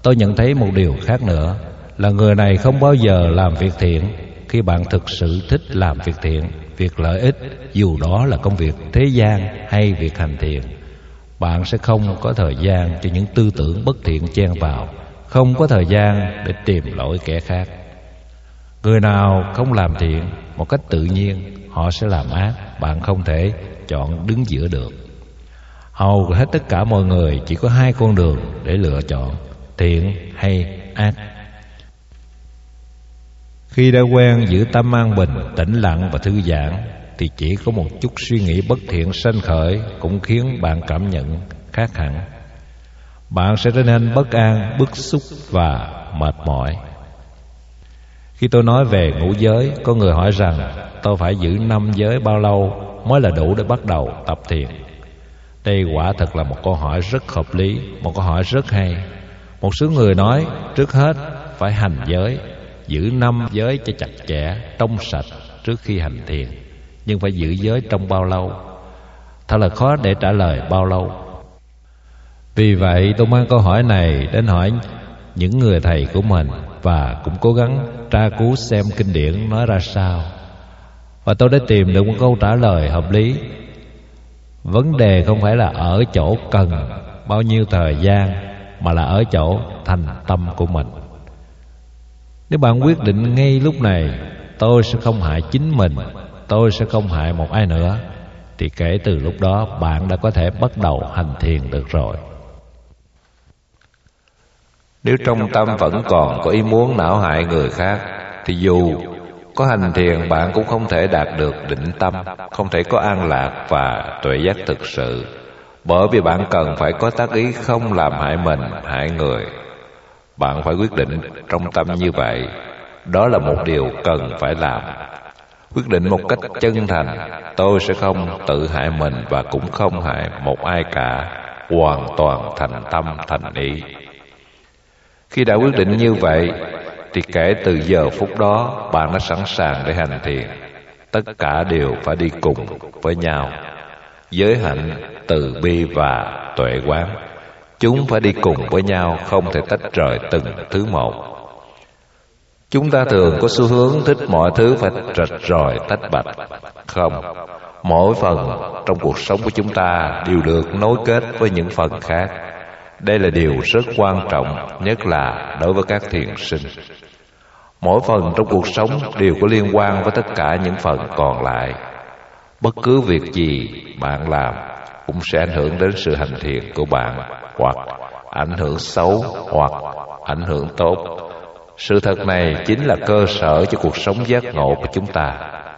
tôi nhận thấy một điều khác nữa là người này không bao giờ làm việc thiện. Khi bạn thực sự thích làm việc thiện, việc lợi ích, dù đó là công việc thế gian hay việc hành thiện, bạn sẽ không có thời gian cho những tư tưởng bất thiện chen vào, không có thời gian để tìm lỗi kẻ khác. Người nào không làm thiện, một cách tự nhiên họ sẽ làm ác. Bạn không thể chọn đứng giữa được. Hầu hết tất cả mọi người chỉ có hai con đường để lựa chọn: thiện hay ác. Khi đã quen giữ tâm an bình, tĩnh lặng và thư giãn, thì chỉ có một chút suy nghĩ bất thiện sanh khởi cũng khiến bạn cảm nhận khác hẳn. Bạn sẽ trở nên bất an, bức xúc và mệt mỏi. Khi tôi nói về ngũ giới, có người hỏi rằng tôi phải giữ 5 giới bao lâu mới là đủ để bắt đầu tập thiền. Đây quả thật là một câu hỏi rất hợp lý, một câu hỏi rất hay. Một số người nói trước hết phải hành giới, giữ 5 giới cho chặt chẽ, trong sạch trước khi hành thiền. Nhưng phải giữ giới trong bao lâu? Thật là khó để trả lời bao lâu. Vì vậy tôi mang câu hỏi này đến hỏi những người thầy của mình, và cũng cố gắng tra cứu xem kinh điển nói ra sao. Và tôi đã tìm được một câu trả lời hợp lý. Vấn đề không phải là ở chỗ cần bao nhiêu thời gian, mà là ở chỗ thành tâm của mình. Nếu bạn quyết định ngay lúc này tôi sẽ không hại chính mình, tôi sẽ không hại một ai nữa, thì kể từ lúc đó bạn đã có thể bắt đầu hành thiền được rồi. Nếu trong tâm vẫn còn có ý muốn não hại người khác, thì dù có hành thiền bạn cũng không thể đạt được định tâm, không thể có an lạc và tuệ giác thực sự. Bởi vì bạn cần phải có tác ý không làm hại mình, hại người. Bạn phải quyết định trong tâm như vậy. Đó là một điều cần phải làm. Quyết định một cách chân thành, tôi sẽ không tự hại mình và cũng không hại một ai cả. Hoàn toàn thành tâm, thành ý. Khi đã quyết định như vậy, thì kể từ giờ phút đó bạn đã sẵn sàng để hành thiền. Tất cả đều phải đi cùng với nhau. Giới hạnh, từ bi và tuệ quán, chúng phải đi cùng với nhau, không thể tách rời từng thứ một. Chúng ta thường có xu hướng thích mọi thứ phải rạch ròi tách bạch. Không, mỗi phần trong cuộc sống của chúng ta đều được nối kết với những phần khác. Đây là điều rất quan trọng, nhất là đối với các thiền sinh. Mỗi phần trong cuộc sống đều có liên quan với tất cả những phần còn lại. Bất cứ việc gì bạn làm cũng sẽ ảnh hưởng đến sự hành thiền của bạn, hoặc ảnh hưởng xấu hoặc ảnh hưởng tốt. Sự thật này chính là cơ sở cho cuộc sống giác ngộ của chúng ta.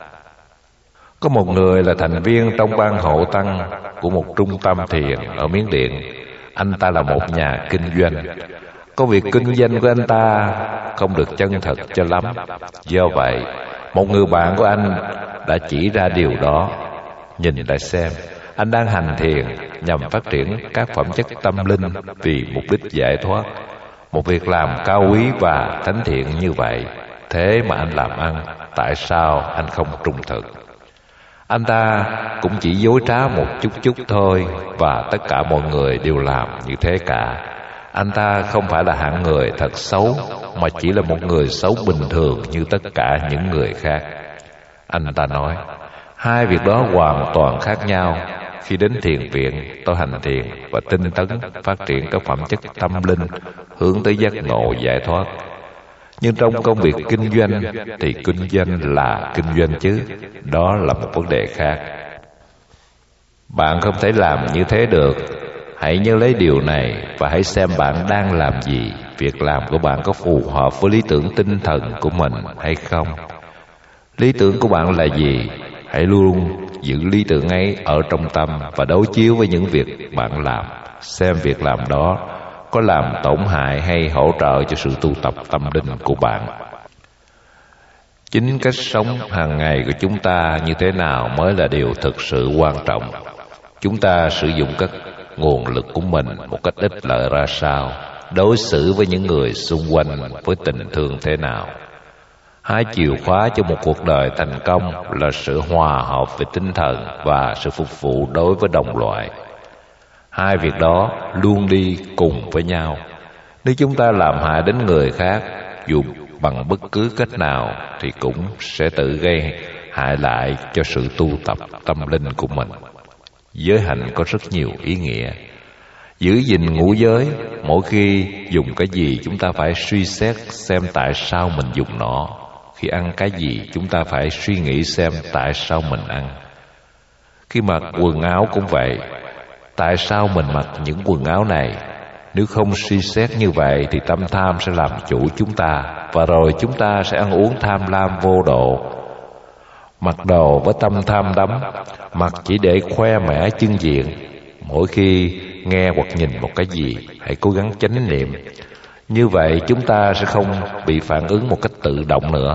Có một người là thành viên trong ban hộ tăng của một trung tâm thiền ở Miến Điện. Anh ta là một nhà kinh doanh. Công việc kinh doanh của anh ta không được chân thật cho lắm. Do vậy, một người bạn của anh đã chỉ ra điều đó. Nhìn lại xem, anh đang hành thiền nhằm phát triển các phẩm chất tâm linh vì mục đích giải thoát. Một việc làm cao quý và thánh thiện như vậy, thế mà anh làm ăn, tại sao anh không trung thực? Anh ta cũng chỉ dối trá một chút thôi, và tất cả mọi người đều làm như thế cả. Anh ta không phải là hạng người thật xấu, mà chỉ là một người xấu bình thường như tất cả những người khác. Anh ta nói, hai việc đó hoàn toàn khác nhau. Khi đến thiền viện, tôi hành thiền và tinh tấn phát triển các phẩm chất tâm linh, hướng tới giác ngộ giải thoát. Nhưng trong công việc kinh doanh thì kinh doanh là kinh doanh chứ, đó là một vấn đề khác. Bạn không thể làm như thế được. Hãy nhớ lấy điều này và hãy xem bạn đang làm gì. Việc làm của bạn có phù hợp với lý tưởng tinh thần của mình hay không? Lý tưởng của bạn là gì? Hãy luôn giữ lý tưởng ấy ở trong tâm và đối chiếu với những việc bạn làm. Xem việc làm đó có làm tổn hại hay hỗ trợ cho sự tu tập tâm linh của bạn. Chính cách sống hàng ngày của chúng ta như thế nào mới là điều thực sự quan trọng. Chúng ta sử dụng các nguồn lực của mình một cách ích lợi ra sao, đối xử với những người xung quanh với tình thương thế nào. Hai chìa khóa cho một cuộc đời thành công là sự hòa hợp về tinh thần và sự phục vụ đối với đồng loại. Hai việc đó luôn đi cùng với nhau. Nếu chúng ta làm hại đến người khác, dù bằng bất cứ cách nào, thì cũng sẽ tự gây hại lại cho sự tu tập tâm linh của mình. Giới hạnh có rất nhiều ý nghĩa. Giữ gìn ngũ giới, mỗi khi dùng cái gì chúng ta phải suy xét xem tại sao mình dùng nó. Khi ăn cái gì chúng ta phải suy nghĩ xem tại sao mình ăn. Khi mặc quần áo cũng vậy, tại sao mình mặc những quần áo này? Nếu không suy xét như vậy thì tâm tham sẽ làm chủ chúng ta, và rồi chúng ta sẽ ăn uống tham lam vô độ. Mặc đồ với tâm tham đắm, mặc chỉ để khoe mẽ chưng diện. Mỗi khi nghe hoặc nhìn một cái gì, hãy cố gắng chánh niệm. Như vậy chúng ta sẽ không bị phản ứng một cách tự động nữa.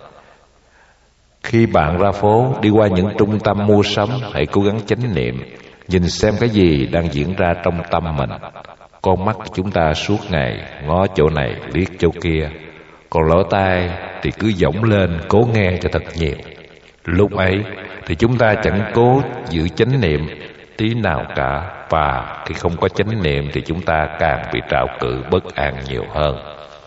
Khi bạn ra phố, đi qua những trung tâm mua sắm, hãy cố gắng chánh niệm, nhìn xem cái gì đang diễn ra trong tâm mình. Con mắt chúng ta suốt ngày ngó chỗ này liếc chỗ kia, còn lỗ tai thì cứ dõng lên cố nghe cho thật nhiều. Lúc ấy thì chúng ta chẳng cố giữ chánh niệm tí nào cả, và khi không có chánh niệm thì chúng ta càng bị trạo cự bất an nhiều hơn.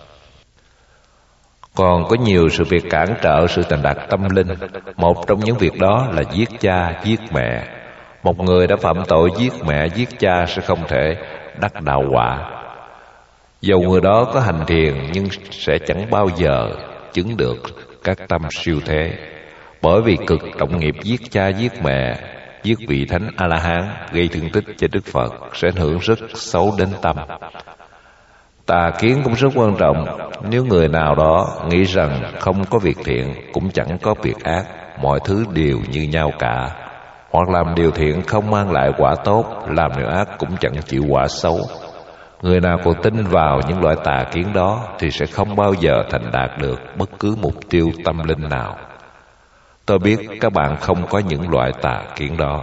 Còn có nhiều sự việc cản trở sự thành đạt tâm linh. Một trong những việc đó là giết cha, giết mẹ. Một người đã phạm tội giết mẹ, giết cha sẽ không thể đắc đạo quả. Dầu người đó có hành thiền nhưng sẽ chẳng bao giờ chứng được các tâm siêu thế. Bởi vì cực trọng nghiệp giết cha, giết mẹ, giết vị thánh A-la-hán, gây thương tích cho Đức Phật sẽ ảnh hưởng rất xấu đến tâm. Tà kiến cũng rất quan trọng. Nếu người nào đó nghĩ rằng không có việc thiện cũng chẳng có việc ác, mọi thứ đều như nhau cả, hoặc làm điều thiện không mang lại quả tốt, làm điều ác cũng chẳng chịu quả xấu, người nào còn tin vào những loại tà kiến đó thì sẽ không bao giờ thành đạt được bất cứ mục tiêu tâm linh nào. Tôi biết các bạn không có những loại tà kiến đó.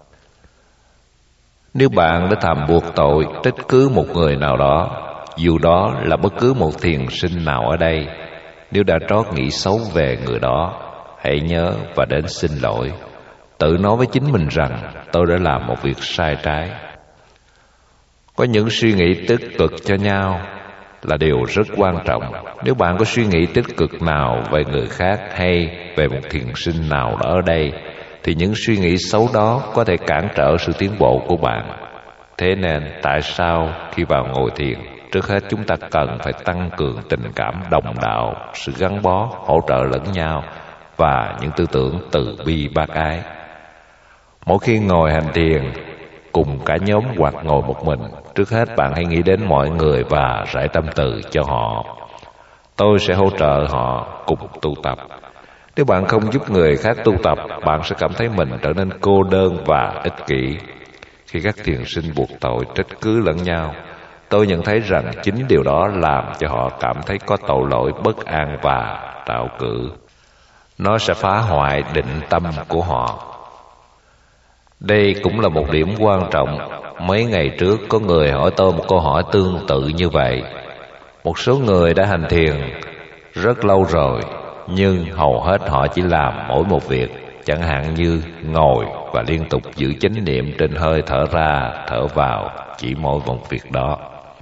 Nếu bạn đã thầm buộc tội trách cứ một người nào đó, dù đó là bất cứ một thiền sinh nào ở đây, nếu đã trót nghĩ xấu về người đó, hãy nhớ và đến xin lỗi. Tự nói với chính mình rằng tôi đã làm một việc sai trái. Có những suy nghĩ tích cực cho nhau là điều rất quan trọng. Nếu bạn có suy nghĩ tích cực nào về người khác hay về một thiền sinh nào đó ở đây, thì những suy nghĩ xấu đó có thể cản trở sự tiến bộ của bạn. Thế nên tại sao khi vào ngồi thiền, trước hết chúng ta cần phải tăng cường tình cảm đồng đạo, sự gắn bó, hỗ trợ lẫn nhau và những tư tưởng từ bi bác ái. Mỗi khi ngồi hành thiền cùng cả nhóm hoặc ngồi một mình, trước hết bạn hãy nghĩ đến mọi người và rải tâm từ cho họ. Tôi sẽ hỗ trợ họ cùng tu tập. Nếu bạn không giúp người khác tu tập, bạn sẽ cảm thấy mình trở nên cô đơn và ích kỷ. Khi các thiền sinh buộc tội trách cứ lẫn nhau, tôi nhận thấy rằng chính điều đó làm cho họ cảm thấy có tội lỗi, bất an và trạo cử. Nó sẽ phá hoại định tâm của họ. Đây cũng là một điểm quan trọng. Mấy ngày trước có người hỏi tôi một câu hỏi tương tự như vậy. Một số người đã hành thiền rất lâu rồi, nhưng hầu hết họ chỉ làm mỗi một việc, chẳng hạn như ngồi và liên tục giữ chánh niệm trên hơi thở ra, thở vào, chỉ mỗi một việc đó.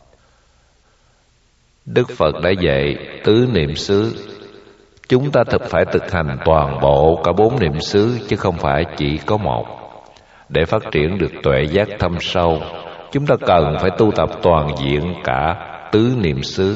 Đức Phật đã dạy tứ niệm xứ. Chúng ta phải thực hành toàn bộ cả 4 niệm xứ, chứ không phải chỉ có một. Để phát triển được tuệ giác thâm sâu, chúng ta cần phải tu tập toàn diện cả tứ niệm xứ.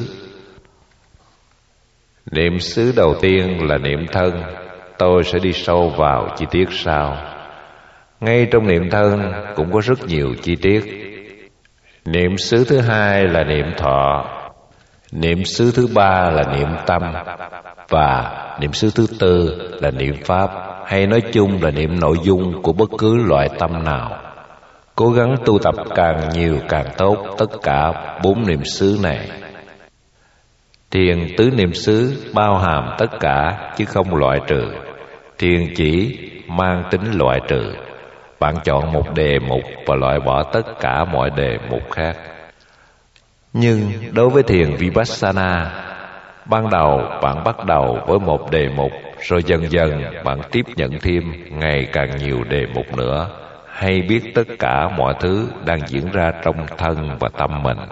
Niệm xứ đầu tiên là niệm thân. Tôi sẽ đi sâu vào chi tiết sau. Ngay trong niệm thân cũng có rất nhiều chi tiết. Niệm xứ thứ hai là niệm thọ. Niệm xứ thứ ba là niệm tâm. Và niệm xứ thứ tư là niệm pháp, hay nói chung là niệm nội dung của bất cứ loại tâm nào. Cố gắng tu tập càng nhiều càng tốt tất cả 4 niệm xứ này. Thiền tứ niệm xứ bao hàm tất cả chứ không loại trừ. Thiền chỉ mang tính loại trừ. Bạn chọn một đề mục và loại bỏ tất cả mọi đề mục khác. Nhưng đối với thiền Vipassana, ban đầu bạn bắt đầu với một đề mục, rồi dần dần bạn tiếp nhận thêm ngày càng nhiều đề mục nữa, hay biết tất cả mọi thứ đang diễn ra trong thân và tâm mình.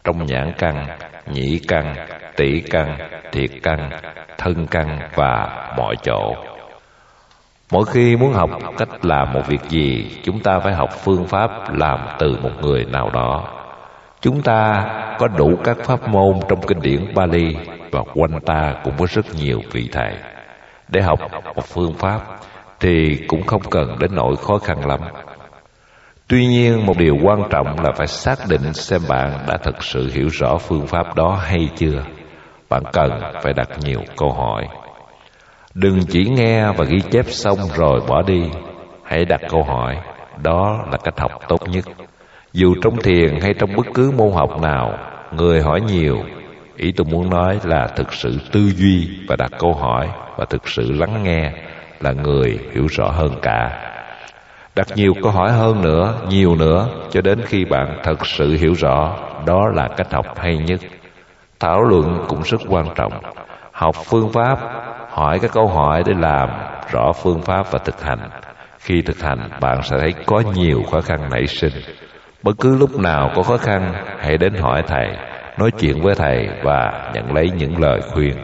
trong nhãn căn, nhĩ căn, tỷ căn, thiệt căn, thân căn và mọi chỗ. Mỗi khi muốn học cách làm một việc gì, chúng ta phải học phương pháp làm từ một người nào đó. Chúng ta có đủ các pháp môn trong kinh điển Pali, và quanh ta cũng có rất nhiều vị thầy. Để học một phương pháp thì cũng không cần đến nỗi khó khăn lắm. Tuy nhiên, một điều quan trọng là phải xác định xem bạn đã thực sự hiểu rõ phương pháp đó hay chưa. Bạn cần phải đặt nhiều câu hỏi. Đừng chỉ nghe và ghi chép xong rồi bỏ đi. Hãy đặt câu hỏi. Đó là cách học tốt nhất. Dù trong thiền hay trong bất cứ môn học nào, người hỏi nhiều, ý tôi muốn nói là thực sự tư duy và đặt câu hỏi và thực sự lắng nghe là người hiểu rõ hơn cả. Đặt nhiều câu hỏi hơn nữa, nhiều nữa, cho đến khi bạn thật sự hiểu rõ. Đó là cách học hay nhất. Thảo luận cũng rất quan trọng. Học phương pháp, hỏi các câu hỏi để làm rõ phương pháp và thực hành. Khi thực hành, bạn sẽ thấy có nhiều khó khăn nảy sinh. Bất cứ lúc nào có khó khăn, hãy đến hỏi thầy, nói chuyện với thầy và nhận lấy những lời khuyên.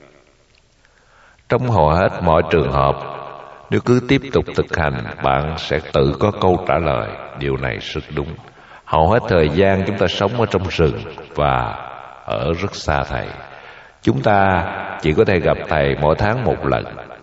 Trong hầu hết mọi trường hợp, nếu cứ tiếp tục thực hành, bạn sẽ tự có câu trả lời. Điều này rất đúng. Hầu hết thời gian chúng ta sống ở trong rừng và ở rất xa thầy. Chúng ta chỉ có thể gặp thầy mỗi tháng một lần.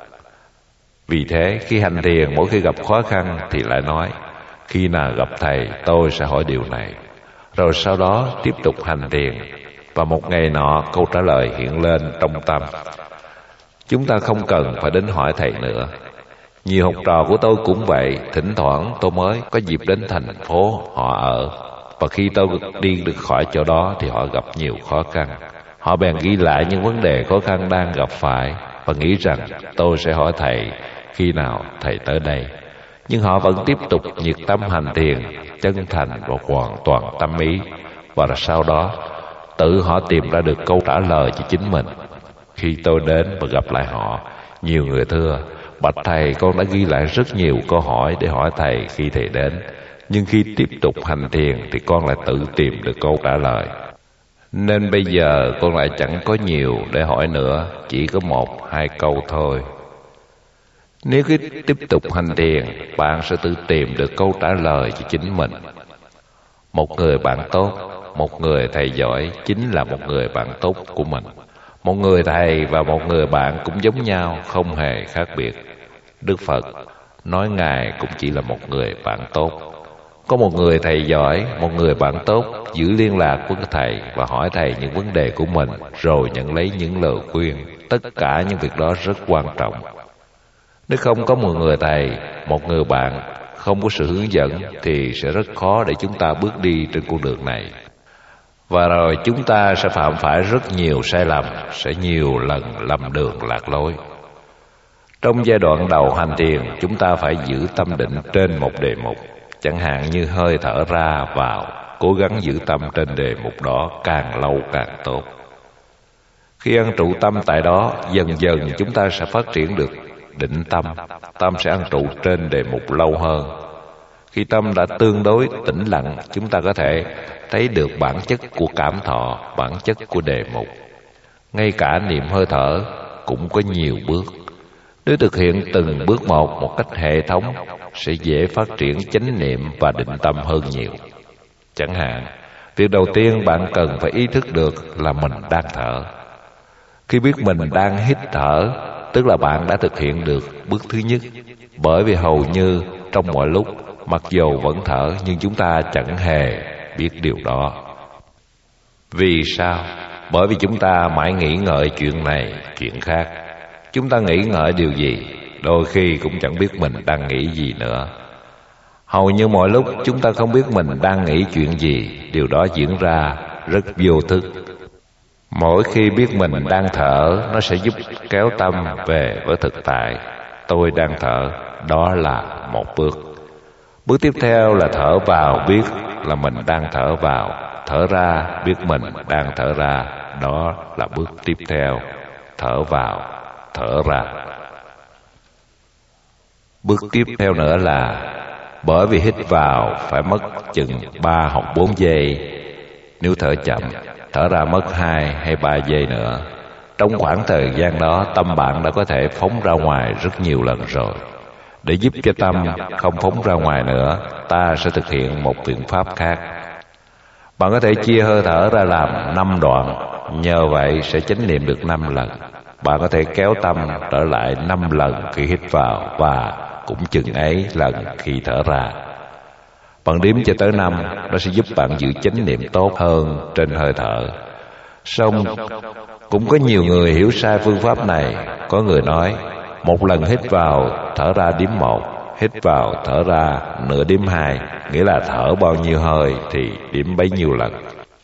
Vì thế, khi hành thiền, mỗi khi gặp khó khăn thì lại nói, khi nào gặp thầy tôi sẽ hỏi điều này. Rồi sau đó tiếp tục hành thiền. Và một ngày nọ câu trả lời hiện lên trong tâm. Chúng ta không cần phải đến hỏi thầy nữa. Nhiều học trò của tôi cũng vậy. Thỉnh thoảng tôi mới có dịp đến thành phố họ ở, và khi tôi đi được khỏi chỗ đó thì họ gặp nhiều khó khăn. Họ bèn ghi lại những vấn đề khó khăn đang gặp phải và nghĩ rằng tôi sẽ hỏi thầy khi nào thầy tới đây. Nhưng họ vẫn tiếp tục nhiệt tâm hành thiền, chân thành và hoàn toàn tâm ý. Và sau đó tự họ tìm ra được câu trả lời cho chính mình. Khi tôi đến và gặp lại họ, nhiều người thưa, bạch thầy, con đã ghi lại rất nhiều câu hỏi để hỏi thầy khi thầy đến, nhưng khi tiếp tục hành thiền thì con lại tự tìm được câu trả lời. Nên bây giờ con lại chẳng có nhiều để hỏi nữa, chỉ có 1-2 câu thôi. Nếu cứ tiếp tục hành thiền, bạn sẽ tự tìm được câu trả lời cho chính mình. Một người bạn tốt, một người thầy giỏi chính là một người bạn tốt của mình. Một người thầy và một người bạn cũng giống nhau, không hề khác biệt. Đức Phật nói Ngài cũng chỉ là một người bạn tốt. Có một người thầy giỏi, một người bạn tốt, giữ liên lạc với thầy và hỏi thầy những vấn đề của mình, rồi nhận lấy những lời khuyên. Tất cả những việc đó rất quan trọng. Nếu không có một người thầy, một người bạn, không có sự hướng dẫn thì sẽ rất khó để chúng ta bước đi trên con đường này. Và rồi chúng ta sẽ phạm phải rất nhiều sai lầm, sẽ nhiều lần lầm đường lạc lối. Trong giai đoạn đầu hành thiền, chúng ta phải giữ tâm định trên một đề mục. Chẳng hạn như hơi thở ra vào, cố gắng giữ tâm trên đề mục đó càng lâu càng tốt. Khi ăn trụ tâm tại đó, dần dần chúng ta sẽ phát triển được định tâm. Tâm sẽ ăn trụ trên đề mục lâu hơn. Khi tâm đã tương đối tĩnh lặng, chúng ta có thể thấy được bản chất của cảm thọ, bản chất của đề mục. Ngay cả niệm hơi thở cũng có nhiều bước. Nếu thực hiện từng bước một cách hệ thống, sẽ dễ phát triển chánh niệm và định tâm hơn nhiều. Chẳng hạn, việc đầu tiên bạn cần phải ý thức được là mình đang thở. Khi biết mình đang hít thở, tức là bạn đã thực hiện được bước thứ nhất. Bởi vì hầu như trong mọi lúc, mặc dù vẫn thở nhưng chúng ta chẳng hề biết điều đó. Vì sao? Bởi vì chúng ta mãi nghĩ ngợi chuyện này, chuyện khác. Chúng ta nghĩ ngợi điều gì, đôi khi cũng chẳng biết mình đang nghĩ gì nữa. Hầu như mọi lúc chúng ta không biết mình đang nghĩ chuyện gì. Điều đó diễn ra rất vô thức. Mỗi khi biết mình đang thở, nó sẽ giúp kéo tâm về với thực tại. Tôi đang thở, đó là một bước. Bước tiếp theo là thở vào, biết là mình đang thở vào. Thở ra, biết mình đang thở ra, đó là bước tiếp theo. Thở vào, thở ra. Bước tiếp theo nữa là bởi vì hít vào phải mất chừng 3 hoặc 4 giây, Nếu thở chậm, thở ra mất 2 hay 3 giây nữa, trong khoảng thời gian đó tâm bạn đã có thể phóng ra ngoài rất nhiều lần rồi. Để giúp cho tâm không phóng ra ngoài nữa, ta sẽ thực hiện một biện pháp khác. Bạn có thể chia hơi thở ra làm 5 đoạn, nhờ vậy sẽ chánh niệm được 5 lần. Bạn có thể kéo tâm trở lại 5 lần khi hít vào và cũng chừng ấy lần khi thở ra. Bạn đếm cho tới 5, nó sẽ giúp bạn giữ chánh niệm tốt hơn trên hơi thở. Song cũng có nhiều người hiểu sai phương pháp này. Có người nói, một lần hít vào thở ra đếm 1, hít vào thở ra nửa đếm 2, nghĩa là thở bao nhiêu hơi thì đếm bấy nhiêu lần.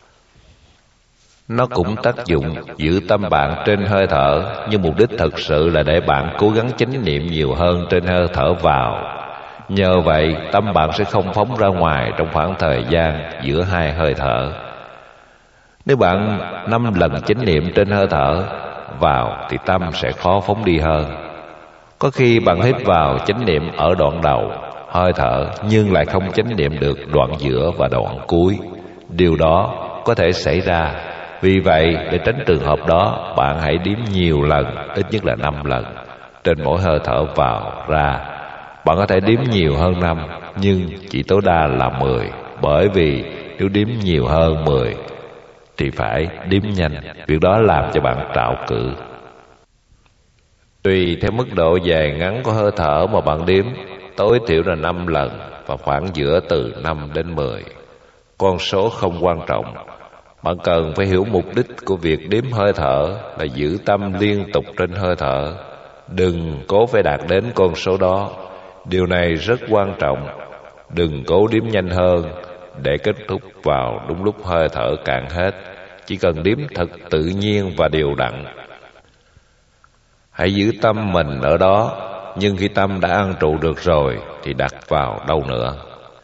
Nó cũng tác dụng giữ tâm bạn trên hơi thở, nhưng mục đích thực sự là để bạn cố gắng chánh niệm nhiều hơn trên hơi thở vào. Nhờ vậy tâm bạn sẽ không phóng ra ngoài trong khoảng thời gian giữa 2 hơi thở. Nếu bạn 5 lần chánh niệm trên hơi thở vào thì tâm sẽ khó phóng đi hơn. Có khi bạn hít vào chánh niệm ở đoạn đầu hơi thở, nhưng lại không chánh niệm được đoạn giữa và đoạn cuối. Điều đó có thể xảy ra. Vì vậy, để tránh trường hợp đó, bạn hãy đếm nhiều lần, ít nhất là 5 lần trên mỗi hơi thở vào ra. Bạn có thể đếm nhiều hơn 5, nhưng chỉ tối đa là 10. Bởi vì nếu đếm nhiều hơn 10 thì phải đếm nhanh. Việc đó làm cho bạn trạo cử. Tùy theo mức độ dài ngắn của hơi thở mà bạn đếm, tối thiểu là 5 lần và khoảng giữa từ 5 đến 10. Con số không quan trọng. Bạn cần phải hiểu mục đích của việc đếm hơi thở là giữ tâm liên tục trên hơi thở. Đừng cố phải đạt đến con số đó. Điều này rất quan trọng. Đừng cố đếm nhanh hơn để kết thúc vào đúng lúc hơi thở cạn hết. Chỉ cần đếm thật tự nhiên và đều đặn. Hãy giữ tâm mình ở đó, nhưng khi tâm đã an trụ được rồi thì đặt vào đâu nữa.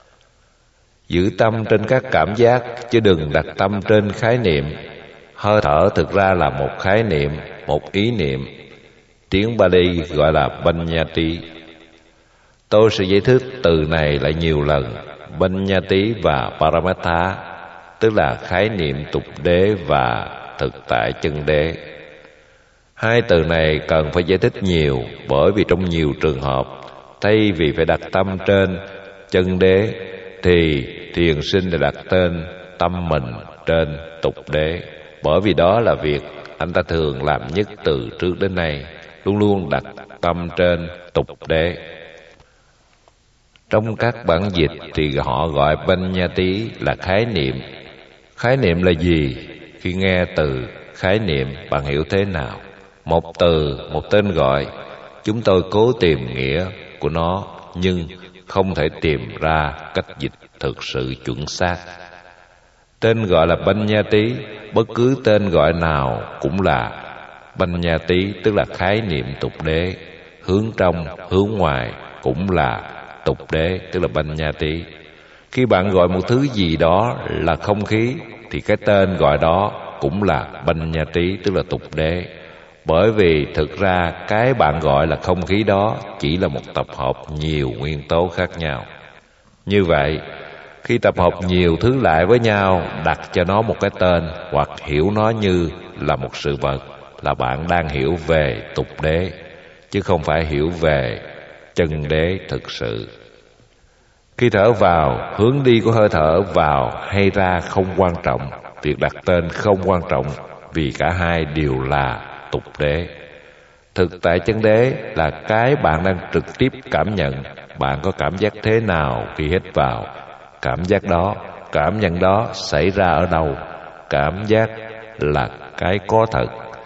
Giữ tâm trên các cảm giác, chứ đừng đặt tâm trên khái niệm. Hơi thở thực ra là một khái niệm, một ý niệm. Tiếng Pali gọi là Paññati. Tôi sẽ giải thích từ này lại nhiều lần. Paññati và Paramatha, tức là khái niệm tục đế và thực tại chân đế. Hai từ này cần phải giải thích nhiều, bởi vì trong nhiều trường hợp, thay vì phải đặt tâm trên chân đế thì thiền sinh đã đặt tên tâm mình trên tục đế. Bởi vì đó là việc anh ta thường làm nhất từ trước đến nay, luôn luôn đặt tâm trên tục đế. Trong các bản dịch thì họ gọi Paññati là khái niệm. Khái niệm là gì? Khi nghe từ khái niệm, bạn hiểu thế nào? Một từ, một tên gọi. Chúng tôi cố tìm nghĩa của nó, nhưng không thể tìm ra cách dịch thực sự chuẩn xác. Tên gọi là Paññati, bất cứ tên gọi nào cũng là Paññati, tức là khái niệm tục đế. Hướng trong, hướng ngoài cũng là tục đế, tức là Paññati. Khi bạn gọi một thứ gì đó là không khí thì cái tên gọi đó cũng là Paññati, tức là tục đế. Bởi vì thực ra cái bạn gọi là không khí đó chỉ là một tập hợp nhiều nguyên tố khác nhau. Như vậy, khi tập hợp nhiều thứ lại với nhau, đặt cho nó một cái tên hoặc hiểu nó như là một sự vật, là bạn đang hiểu về tục đế, chứ không phải hiểu về chân đế thực sự. Khi thở vào, hướng đi của hơi thở vào hay ra không quan trọng. Việc đặt tên không quan trọng, vì cả hai đều là tục đế. Thực tại chân đế là cái bạn đang trực tiếp cảm nhận. Bạn có cảm giác thế nào khi hít vào? Cảm giác đó, cảm nhận đó xảy ra ở đâu? Cảm giác là cái có thật.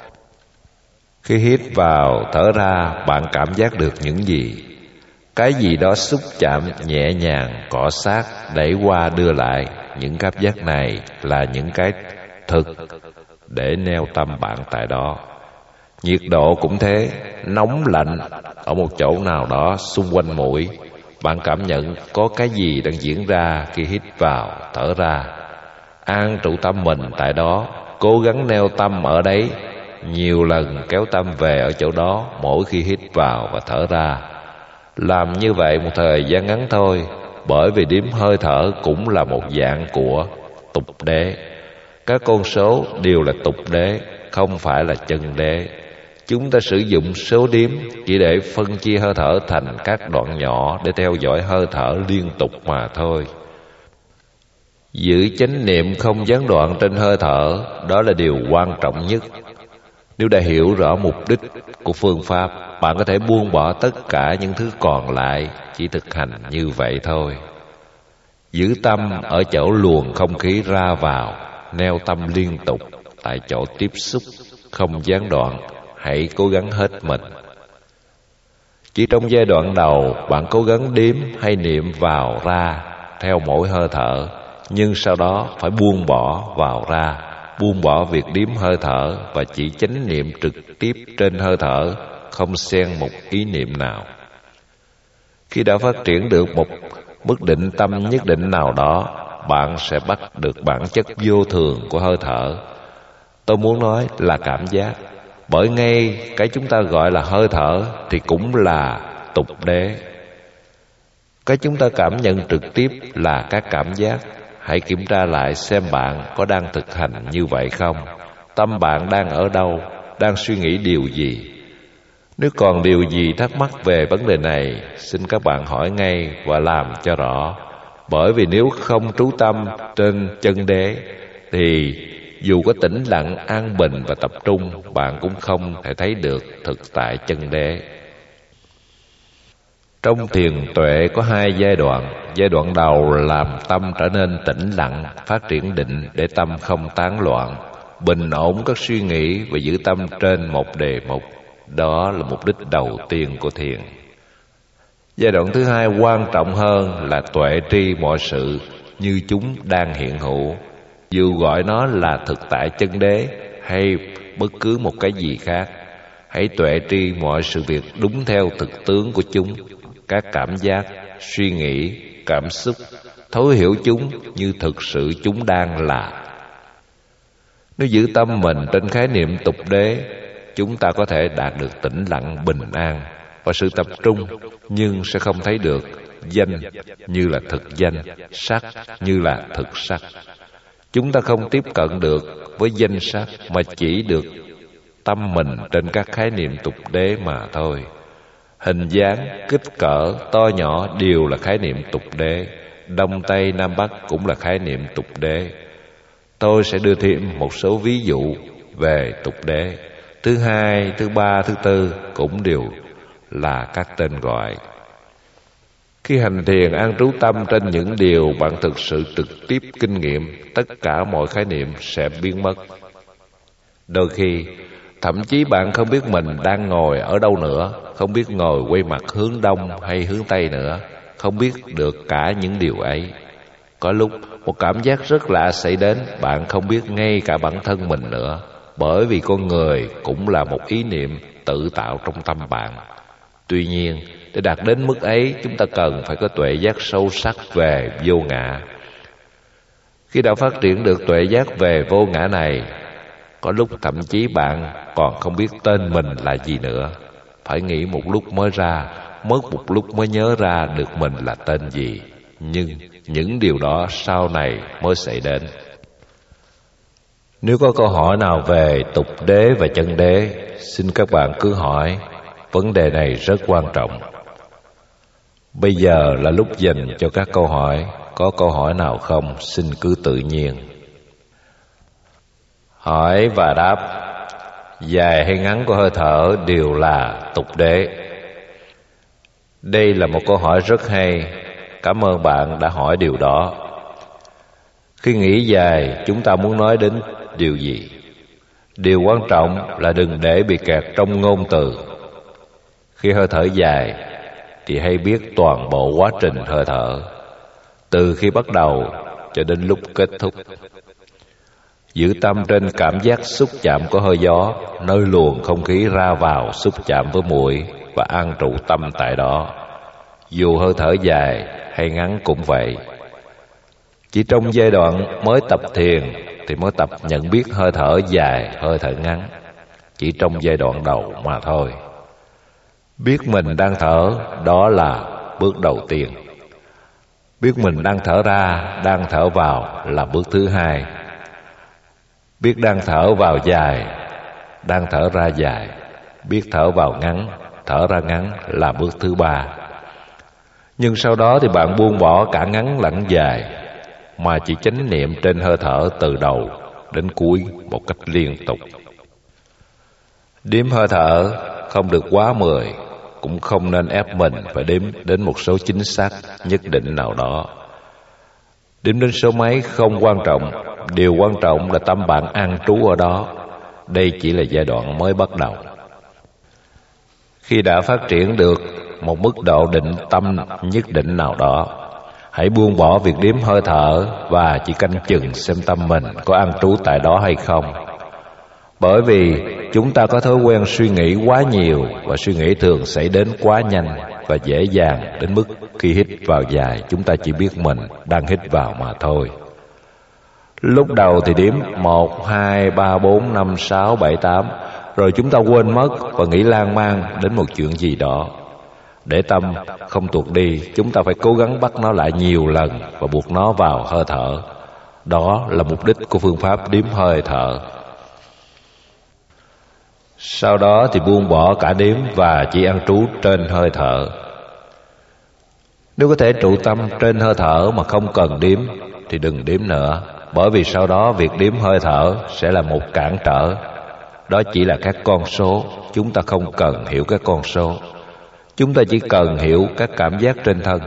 Khi hít vào, thở ra, bạn cảm giác được những gì? Cái gì đó xúc chạm nhẹ nhàng, cọ sát, đẩy qua đưa lại. Những cảm giác này là những cái thực để neo tâm bạn tại đó. Nhiệt độ cũng thế, nóng lạnh ở một chỗ nào đó xung quanh mũi. Bạn cảm nhận có cái gì đang diễn ra khi hít vào, thở ra. An trụ tâm mình tại đó, cố gắng neo tâm ở đấy. Nhiều lần kéo tâm về ở chỗ đó mỗi khi hít vào và thở ra. Làm như vậy một thời gian ngắn thôi, bởi vì đếm hơi thở cũng là một dạng của tục đế. Các con số đều là tục đế, không phải là chân đế. Chúng ta sử dụng số điếm chỉ để phân chia hơi thở thành các đoạn nhỏ để theo dõi hơi thở liên tục mà thôi. Giữ chánh niệm không gián đoạn trên hơi thở, đó là điều quan trọng nhất. Nếu đã hiểu rõ mục đích của phương pháp, bạn có thể buông bỏ tất cả những thứ còn lại, chỉ thực hành như vậy thôi. Giữ tâm ở chỗ luồng không khí ra vào, neo tâm liên tục tại chỗ tiếp xúc, không gián đoạn. Hãy cố gắng hết mình. Chỉ trong giai đoạn đầu, bạn cố gắng đếm hay niệm vào ra theo mỗi hơi thở, nhưng sau đó phải buông bỏ vào ra, buông bỏ việc đếm hơi thở và chỉ chánh niệm trực tiếp trên hơi thở, không xen một ý niệm nào. Khi đã phát triển được một mức định tâm nhất định nào đó, bạn sẽ bắt được bản chất vô thường của hơi thở. Tôi muốn nói là cảm giác, bởi ngay cái chúng ta gọi là hơi thở thì cũng là tục đế. Cái chúng ta cảm nhận trực tiếp là các cảm giác. Hãy kiểm tra lại xem bạn có đang thực hành như vậy không. Tâm bạn đang ở đâu, đang suy nghĩ điều gì. Nếu còn điều gì thắc mắc về vấn đề này, xin các bạn hỏi ngay và làm cho rõ. Bởi vì nếu không trú tâm trên chân đế thì dù có tĩnh lặng, an bình và tập trung, bạn cũng không thể thấy được thực tại chân đế. Trong thiền tuệ có hai giai đoạn. Giai đoạn đầu làm tâm trở nên tĩnh lặng, phát triển định để tâm không tán loạn, bình ổn các suy nghĩ và giữ tâm trên một đề mục. Đó là mục đích đầu tiên của thiền. Giai đoạn thứ hai quan trọng hơn là tuệ tri mọi sự như chúng đang hiện hữu. Dù gọi nó là thực tại chân đế hay bất cứ một cái gì khác, hãy tuệ tri mọi sự việc đúng theo thực tướng của chúng. Các cảm giác, suy nghĩ, cảm xúc, thấu hiểu chúng như thực sự chúng đang là. Nếu giữ tâm mình trên khái niệm tục đế, chúng ta có thể đạt được tĩnh lặng bình an và sự tập trung, nhưng sẽ không thấy được danh như là thực danh, sắc như là thực sắc. Chúng ta không tiếp cận được với danh sắc mà chỉ được tâm mình trên các khái niệm tục đế mà thôi. Hình dáng, kích cỡ, to nhỏ đều là khái niệm tục đế. Đông Tây Nam Bắc cũng là khái niệm tục đế. Tôi sẽ đưa thêm một số ví dụ về tục đế. Thứ hai, thứ ba, thứ tư cũng đều là các tên gọi. Khi hành thiền an trú tâm trên những điều bạn thực sự trực tiếp kinh nghiệm, tất cả mọi khái niệm sẽ biến mất. Đôi khi thậm chí bạn không biết mình đang ngồi ở đâu nữa, không biết ngồi quay mặt hướng đông hay hướng tây nữa, không biết được cả những điều ấy. Có lúc một cảm giác rất lạ xảy đến, bạn không biết ngay cả bản thân mình nữa, bởi vì con người cũng là một ý niệm tự tạo trong tâm bạn. Tuy nhiên, để đạt đến mức ấy, chúng ta cần phải có tuệ giác sâu sắc về vô ngã. Khi đã phát triển được tuệ giác về vô ngã này, có lúc thậm chí bạn còn không biết tên mình là gì nữa. Phải nghĩ một lúc mới ra, mất một lúc mới nhớ ra được mình là tên gì. Nhưng những điều đó sau này mới xảy đến. Nếu có câu hỏi nào về tục đế và chân đế, xin các bạn cứ hỏi. Vấn đề này rất quan trọng. Bây giờ là lúc dành cho các câu hỏi. Có câu hỏi nào không, xin cứ tự nhiên. Hỏi và đáp. Dài hay ngắn của hơi thở đều là tục đế. Đây là một câu hỏi rất hay. Cảm ơn bạn đã hỏi điều đó. Khi nghĩ dài, chúng ta muốn nói đến điều gì? Điều quan trọng là đừng để bị kẹt trong ngôn từ. Khi hơi thở dài thì hãy biết toàn bộ quá trình hơi thở, từ khi bắt đầu cho đến lúc kết thúc. Giữ tâm trên cảm giác xúc chạm của hơi gió, nơi luồng không khí ra vào xúc chạm với mũi, và an trụ tâm tại đó. Dù hơi thở dài hay ngắn cũng vậy. Chỉ trong giai đoạn mới tập thiền thì mới tập nhận biết hơi thở dài, hơi thở ngắn. Chỉ trong giai đoạn đầu mà thôi. Biết mình đang thở, đó là bước đầu tiên. Biết mình đang thở ra, đang thở vào là bước thứ hai. Biết đang thở vào dài, đang thở ra dài. Biết thở vào ngắn, thở ra ngắn là bước thứ 3. Nhưng sau đó thì bạn buông bỏ cả ngắn lẫn dài, mà chỉ chánh niệm trên hơi thở từ đầu đến cuối một cách liên tục. Đếm hơi thở không được quá 10, cũng không nên ép mình phải đếm đến một số chính xác nhất định nào đó. Đếm đến số mấy không quan trọng, điều quan trọng là tâm bạn an trú ở đó. Đây chỉ là giai đoạn mới bắt đầu. Khi đã phát triển được một mức độ định tâm nhất định nào đó, hãy buông bỏ việc đếm hơi thở và chỉ canh chừng xem tâm mình có an trú tại đó hay không. Bởi vì chúng ta có thói quen suy nghĩ quá nhiều, và suy nghĩ thường xảy đến quá nhanh và dễ dàng đến mức khi hít vào dài, chúng ta chỉ biết mình đang hít vào mà thôi. Lúc đầu thì đếm 1, 2, 3, 4, 5, 6, 7, 8, rồi chúng ta quên mất và nghĩ lan man đến một chuyện gì đó. Để tâm không tuột đi, chúng ta phải cố gắng bắt nó lại nhiều lần và buộc nó vào hơi thở. Đó là mục đích của phương pháp đếm hơi thở. Sau đó thì buông bỏ cả đếm và chỉ an trú trên hơi thở. Nếu có thể trụ tâm trên hơi thở mà không cần đếm thì đừng đếm nữa, bởi vì sau đó việc đếm hơi thở sẽ là một cản trở. Đó chỉ là các con số, chúng ta không cần hiểu các con số. Chúng ta chỉ cần hiểu các cảm giác trên thân.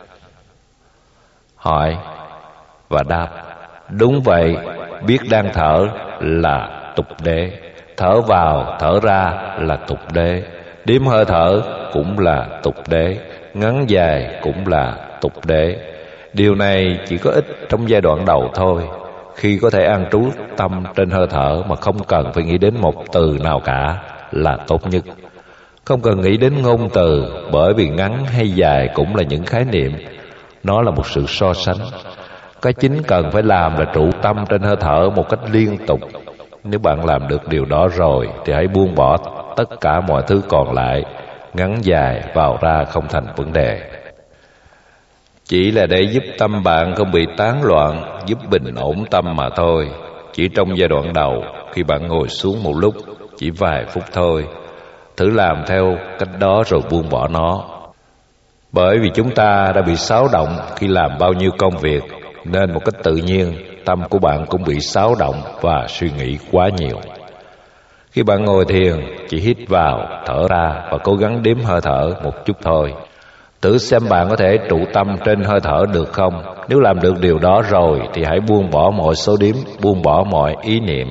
Hỏi và đáp. Đúng vậy, biết đang thở là tục đế, thở vào thở ra là tục đế, đếm hơi thở cũng là tục đế, ngắn dài cũng là tục đế. Điều này chỉ có ích trong giai đoạn đầu thôi. Khi có thể an trú tâm trên hơi thở mà không cần phải nghĩ đến một từ nào cả là tốt nhất. Không cần nghĩ đến ngôn từ, bởi vì ngắn hay dài cũng là những khái niệm. Nó là một sự so sánh. Cái chính cần phải làm là trụ tâm trên hơi thở một cách liên tục. Nếu bạn làm được điều đó rồi thì hãy buông bỏ tất cả mọi thứ còn lại. Ngắn dài vào ra không thành vấn đề. Chỉ là để giúp tâm bạn không bị tán loạn, giúp bình ổn tâm mà thôi. Chỉ trong giai đoạn đầu, khi bạn ngồi xuống một lúc, chỉ vài phút thôi, thử làm theo cách đó rồi buông bỏ nó. Bởi vì chúng ta đã bị xáo động khi làm bao nhiêu công việc, nên một cách tự nhiên tâm của bạn cũng bị xáo động và suy nghĩ quá nhiều. Khi bạn ngồi thiền, chỉ hít vào, thở ra và cố gắng đếm hơi thở một chút thôi. Thử xem bạn có thể trụ tâm trên hơi thở được không. Nếu làm được điều đó rồi thì hãy buông bỏ mọi số đếm, buông bỏ mọi ý niệm.